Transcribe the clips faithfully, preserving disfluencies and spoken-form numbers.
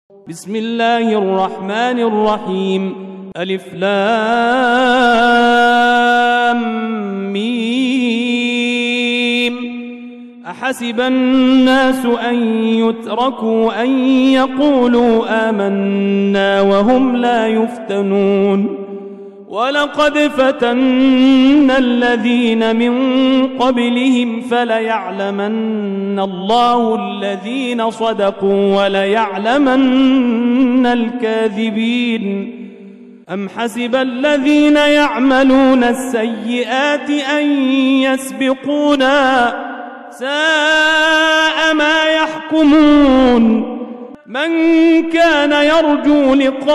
بسم الله الرحمن الرحيم. ألف لام ميم. أحسب الناس أن يتركوا أن يقولوا آمنا وهم لا يفتنون ولقد فتنا الذين من قبلهم فليعلمن الله الذين صدقوا وليعلمن الكاذبين. أم حسب الذين يعملون السيئات أن يسبقونا ساء ما يحكمون. من كان يرجو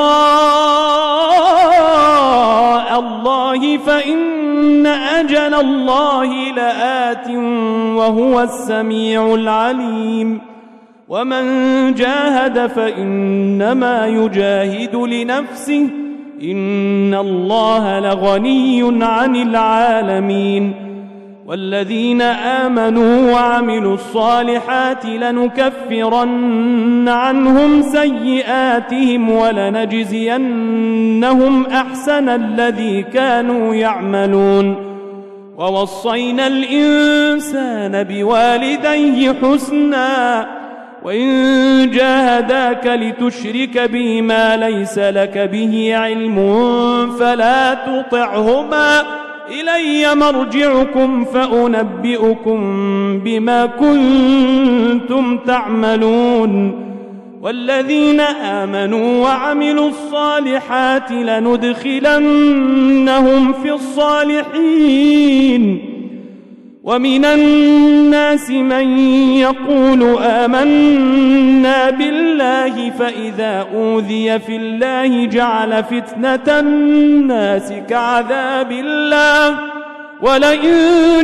لقاء الله فإن أجل الله لآت وهو السميع العليم. ومن جاهد فإنما يجاهد لنفسه إن الله لغني عن العالمين. والذين آمنوا وعملوا الصالحات لنكفرن عنهم سيئاتهم ولنجزينهم أحسن الذي كانوا يعملون. ووصينا الإنسان بوالديه حسنا وإن جاهداك لتشرك بي ما ليس لك به علم فلا تطعهما إلي مرجعكم فأنبئكم بما كنتم تعملون. والذين آمنوا وعملوا الصالحات لندخلنهم في الصالحين. ومن الناس من يقول آمنا بالله فإذا أوذي في الله جعل فتنة الناس كعذاب الله ولئن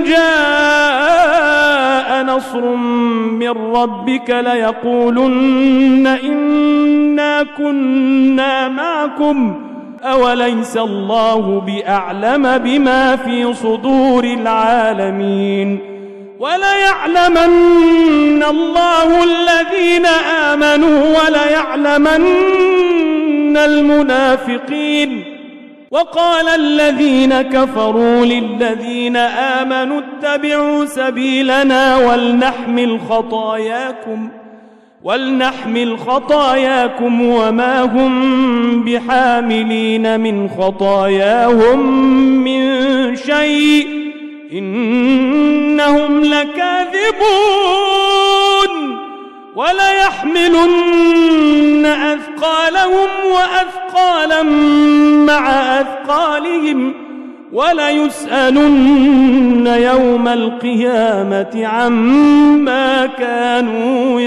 جاء نصر من ربك ليقولن إنا كنا معكم أوليس الله بأعلم بما في صدور العالمين. وليعلمن الله الذين آمنوا وليعلمن المنافقين. وقال الذين كفروا للذين آمنوا اتبعوا سبيلنا ولنحمل خطاياكم ولنحمل خطاياكم وما هم بحاملين من خطاياهم من شيء إنهم لكاذبون. وليحملن أثقالهم وأثقالا مع أثقالهم وليسألن يوم القيامة عما كانوا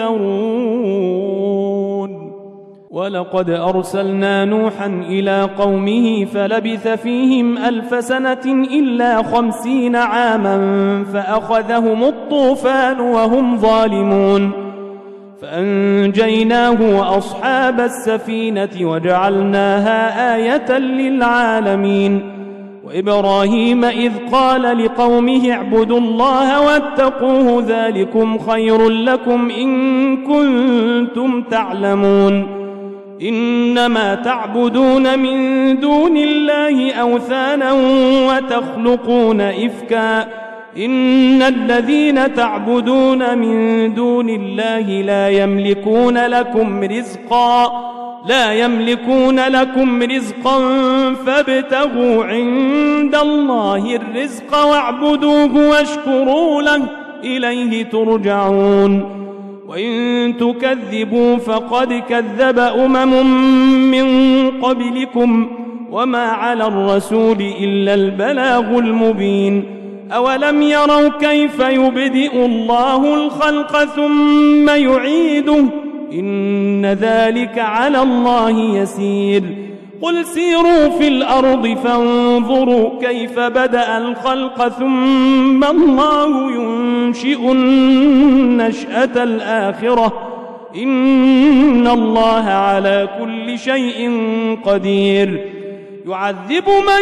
يفترون. ولقد أرسلنا نوحا إلى قومه فلبث فيهم ألف سنة إلا خمسين عاما فأخذهم الطوفان وهم ظالمون فأنجيناه وأصحاب السفينة وجعلناها آية للعالمين. وإبراهيم إذ قال لقومه اعبدوا الله واتقوه ذلكم خير لكم إن كنتم تعلمون. إنما تعبدون من دون الله أوثانا وتخلقون إفكا إن الذين تعبدون من دون الله لا يملكون لكم رزقا لا يملكون لكم رزقا فابتغوا عند الله الرزق واعبدوه واشكروا له إليه ترجعون. وإن تكذبوا فقد كذب أمم من قبلكم وما على الرسول إلا البلاغ المبين. أولم يروا كيف يبدئ الله الخلق ثم يعيده إن ذلك على الله يسير. قل سيروا في الأرض فانظروا كيف بدأ الخلق ثم الله ينشئ النشأة الآخرة إن الله على كل شيء قدير. يعذب من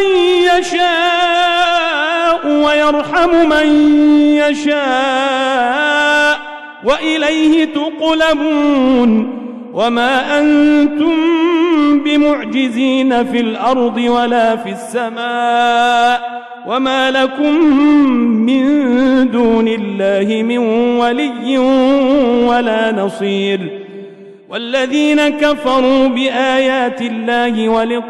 يشاء ويرحم من يشاء وإليه تقلبون. وما أنتم بمعجزين في الأرض ولا في السماء وما لكم من دون الله من ولي ولا نصير والذين كفروا بآيات الله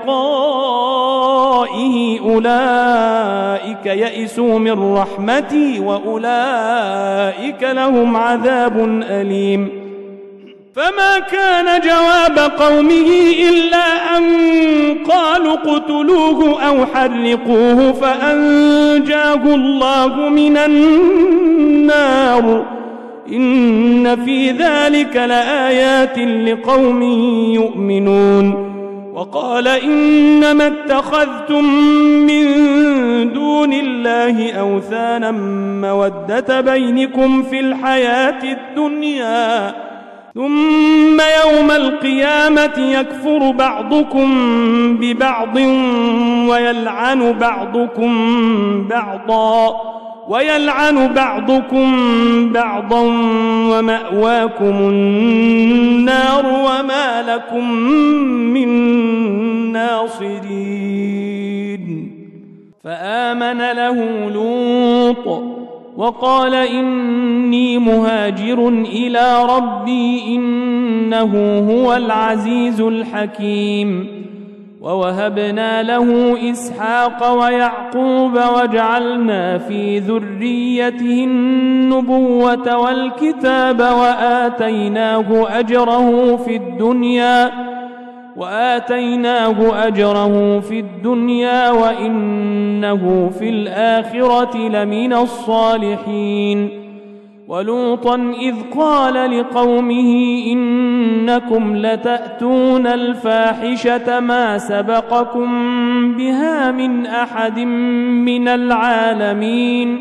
ولقائه أولئك يئسوا من رحمتي وأولئك لهم عذاب أليم فما كان جواب قومه إلا أن قالوا اقتلوه أو حرقوه فأنجاه الله من النار إن في ذلك لآيات لقوم يؤمنون وقال إنما اتخذتم من دون الله أوثانا مودة بينكم في الحياة الدنيا ثم يوم القيامة يكفر بعضكم ببعض ويلعن بعضكم بعضا ويلعن بعضكم بعضا ومأواكم النار وما لكم من ناصرين فآمن له لوط وقال إني مهاجر إلى ربي إنه هو العزيز الحكيم ووهبنا له إسحاق ويعقوب وجعلنا في ذريته النبوة والكتاب وآتيناه أجره في الدنيا وآتيناه أجره في الدنيا وإنه في الآخرة لمن الصالحين ولوطا إذ قال لقومه إنكم لتأتون الفاحشة ما سبقكم بها من أحد من العالمين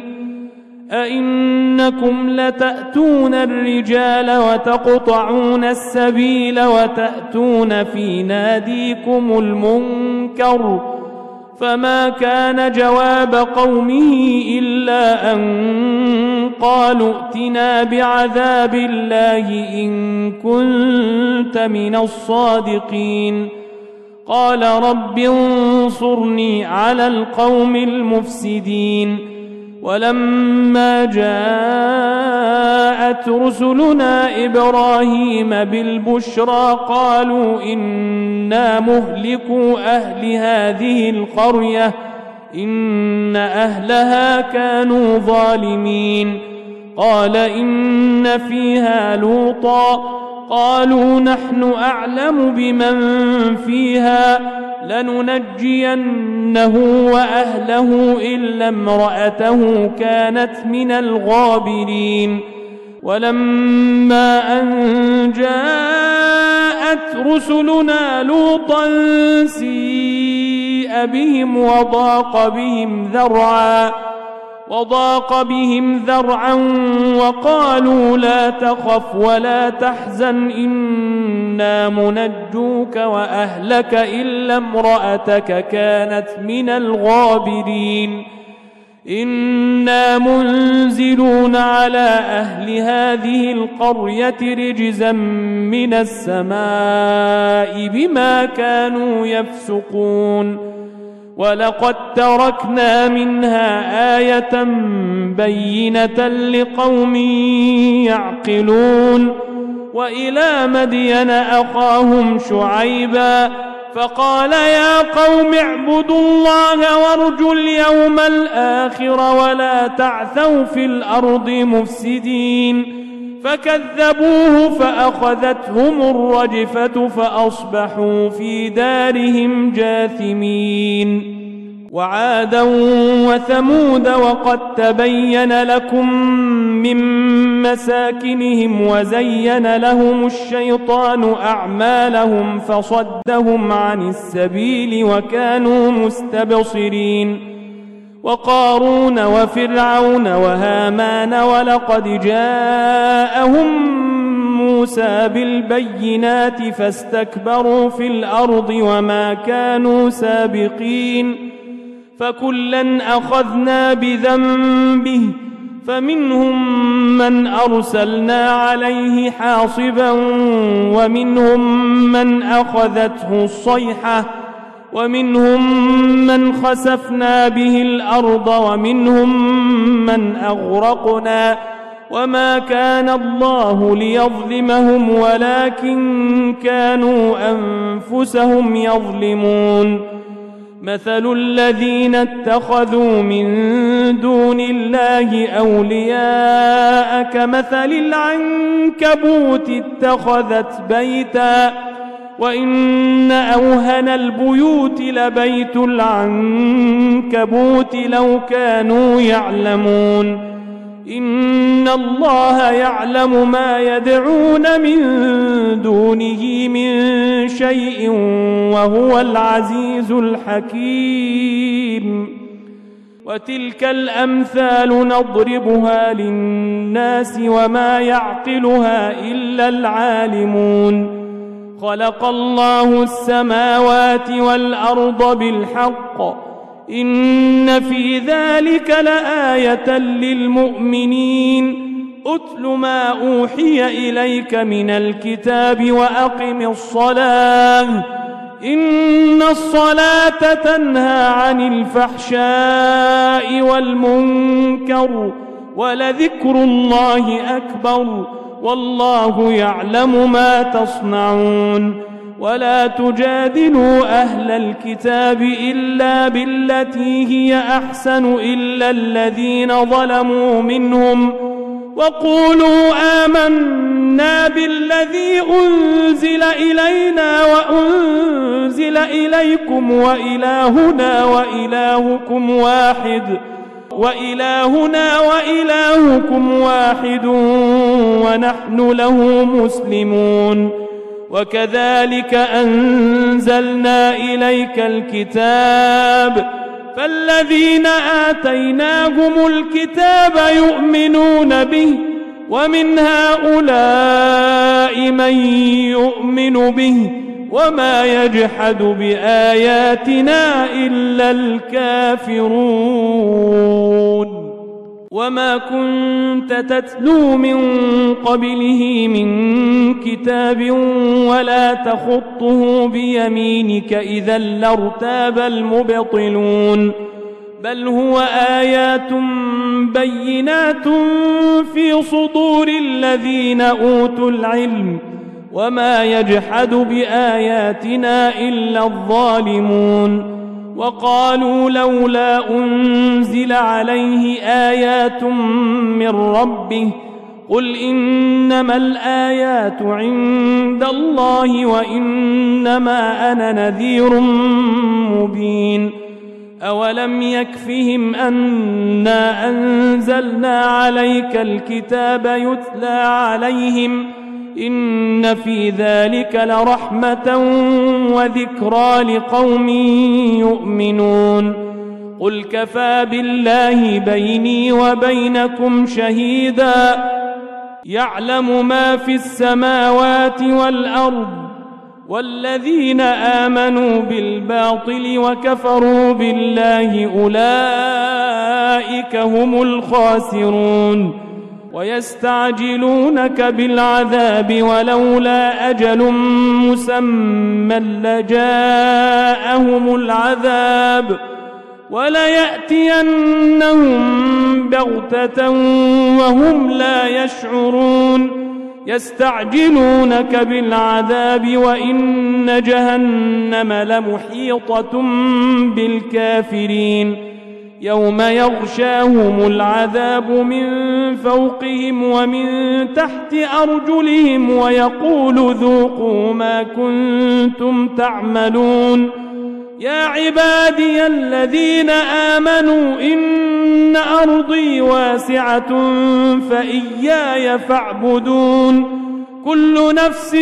أئنكم لتأتون الرجال وتقطعون السبيل وتأتون في ناديكم المنكر فما كان جواب قومه إلا أن قالوا ائتنا بعذاب الله إن كنت من الصادقين قال رب انصرني على القوم المفسدين ولما جاءت رسلنا إبراهيم بالبشرى قالوا إنا مهلكو أهل هذه القرية إن أهلها كانوا ظالمين قال إن فيها لوطا قالوا نحن أعلم بمن فيها لننجينه وأهله إلا امرأته كانت من الغابرين ولما أن جاءت رسلنا لوطا سيء بهم وضاق بهم ذرعا وضاق بهم ذرعا وقالوا لا تخف ولا تحزن إنا منجوك وأهلك إلا امرأتك كانت من الغابرين إنا منزلون على أهل هذه القرية رجزا من السماء بما كانوا يفسقون ولقد تركنا منها آية بينة لقوم يعقلون وإلى مدين أخاهم شعيبا فقال يا قوم اعبدوا الله وارجوا اليوم الآخر ولا تعثوا في الأرض مفسدين فكذبوه فأخذتهم الرجفة فأصبحوا في دارهم جاثمين وعادا وثمود وقد تبين لكم من مساكنهم وزين لهم الشيطان أعمالهم فصدهم عن السبيل وكانوا مستبصرين وقارون وفرعون وهامان ولقد جاءهم موسى بالبينات فاستكبروا في الأرض وما كانوا سابقين فكلا أخذنا بذنبه فمنهم من أرسلنا عليه حاصبا ومنهم من أخذته الصيحة ومنهم من خسفنا به الأرض ومنهم من أغرقنا وما كان الله ليظلمهم ولكن كانوا أنفسهم يظلمون مثل الذين اتخذوا من دون الله أولياء كمثل العنكبوت اتخذت بيتا وإن أوهن البيوت لبيت العنكبوت لو كانوا يعلمون إن الله يعلم ما يدعون من دونه من شيء وهو العزيز الحكيم وتلك الأمثال نضربها للناس وما يعقلها إلا العالمون خلق الله السماوات والأرض بالحق إن في ذلك لآية للمؤمنين أتل ما أوحي إليك من الكتاب وأقم الصلاة إن الصلاة تنهى عن الفحشاء والمنكر ولذكر الله أكبر والله يعلم ما تصنعون ولا تجادلوا أهل الكتاب إلا بالتي هي أحسن إلا الذين ظلموا منهم وقولوا آمنا بالذي أنزل إلينا وأنزل إليكم وإلهنا وإلهكم واحد وإلهنا وإلهكم واحد ونحن له مسلمون وكذلك أنزلنا إليك الكتاب فالذين آتيناهم الكتاب يؤمنون به ومن هؤلاء من يؤمن به وما يجحد بآياتنا إلا الكافرون وما كنت تتلو من قبله من كتاب ولا تخطه بيمينك إذا لارتاب المبطلون بل هو آيات بينات في صدور الذين أوتوا العلم وما يجحد بآياتنا إلا الظالمون وقالوا لولا أنزل عليه آيات من ربه قل إنما الآيات عند الله وإنما أنا نذير مبين أولم يكفهم أنا أنزلنا عليك الكتاب يتلى عليهم إن في ذلك لرحمة وذكرى لقوم يؤمنون قل كفى بالله بيني وبينكم شهيدا يعلم ما في السماوات والأرض والذين آمنوا بالباطل وكفروا بالله أولئك هم الخاسرون ويستعجلونك بالعذاب ولولا أجل مسمى لجاءهم العذاب وليأتينهم بغتة وهم لا يشعرون يستعجلونك بالعذاب وإن جهنم لمحيطة بالكافرين يوم يغشاهم العذاب من فوقهم ومن تحت أرجلهم ويقول ذوقوا ما كنتم تعملون يا عبادي الذين آمنوا إن أرضي واسعة فإياي فاعبدون كل نفس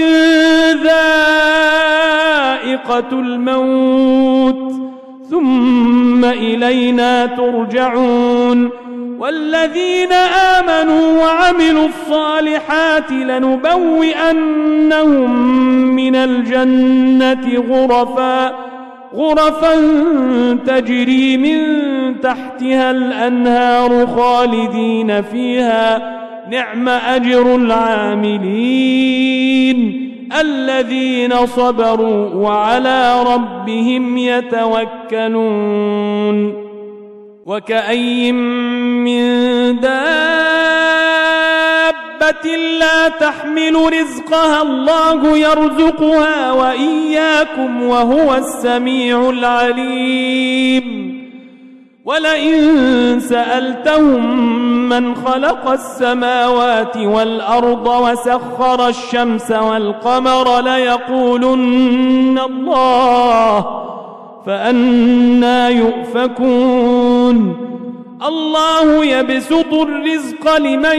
ذائقة الموت ثم إلينا ترجعون والذين آمنوا وعملوا الصالحات لنبوئنهم من الجنة غرفا غرفا تجري من تحتها الأنهار خالدين فيها نعم أجر العاملين الذين صبروا وعلى ربهم يتوكلون. وكأي من دابة لا تحمل رزقها الله يرزقها وإياكم وهو السميع العليم. ولئن سألتهم من خلق السماوات والأرض وسخر الشمس والقمر ليقولن الله فأنى يؤفكون. الله يبسط الرزق لمن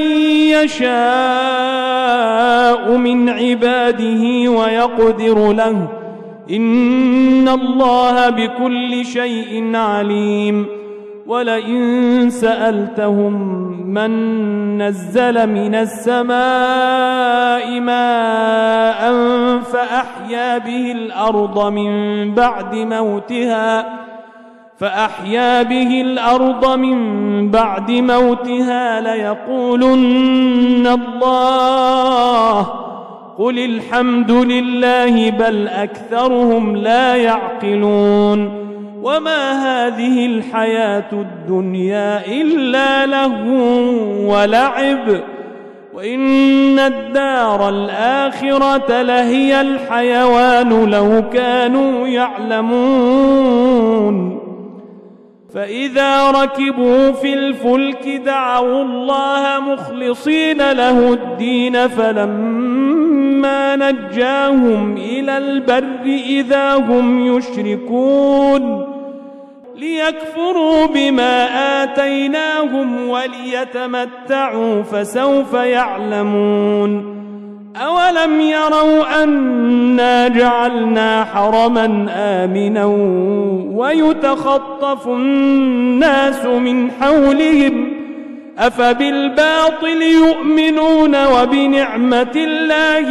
يشاء من عباده ويقدر له إن الله بكل شيء عليم. ولئن سألتهم من نزل من السماء ماء فأحيا به الأرض من بعد موتها فأحيا به الأرض من بعد موتها ليقولن الله قل الحمد لله بل أكثرهم لا يعقلون. وما هذه الحياة الدنيا إلا لهو ولعب وإن الدار الآخرة لهي الحيوان لو كانوا يعلمون. فإذا ركبوا في الفلك دعوا الله مخلصين له الدين فلما نجاهم إلى البر إذا هم يشركون ليكفروا بما آتيناهم وليتمتعوا فسوف يعلمون. أولم يروا أنا جعلنا حرما آمنا ويتخطف الناس من حولهم أفبالباطل يؤمنون وبنعمة الله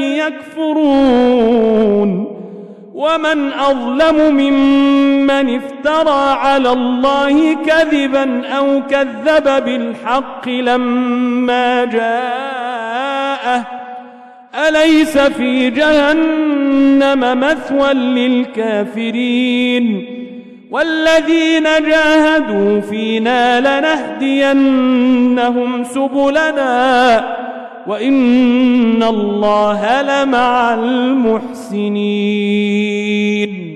يكفرون. ومن أظلم ممن افترى على الله كذبا أو كذب بالحق لما جاءه أليس في جهنم مثوى للكافرين. والذين جاهدوا فينا لنهدينهم سبلنا وإن الله لمع المحسنين.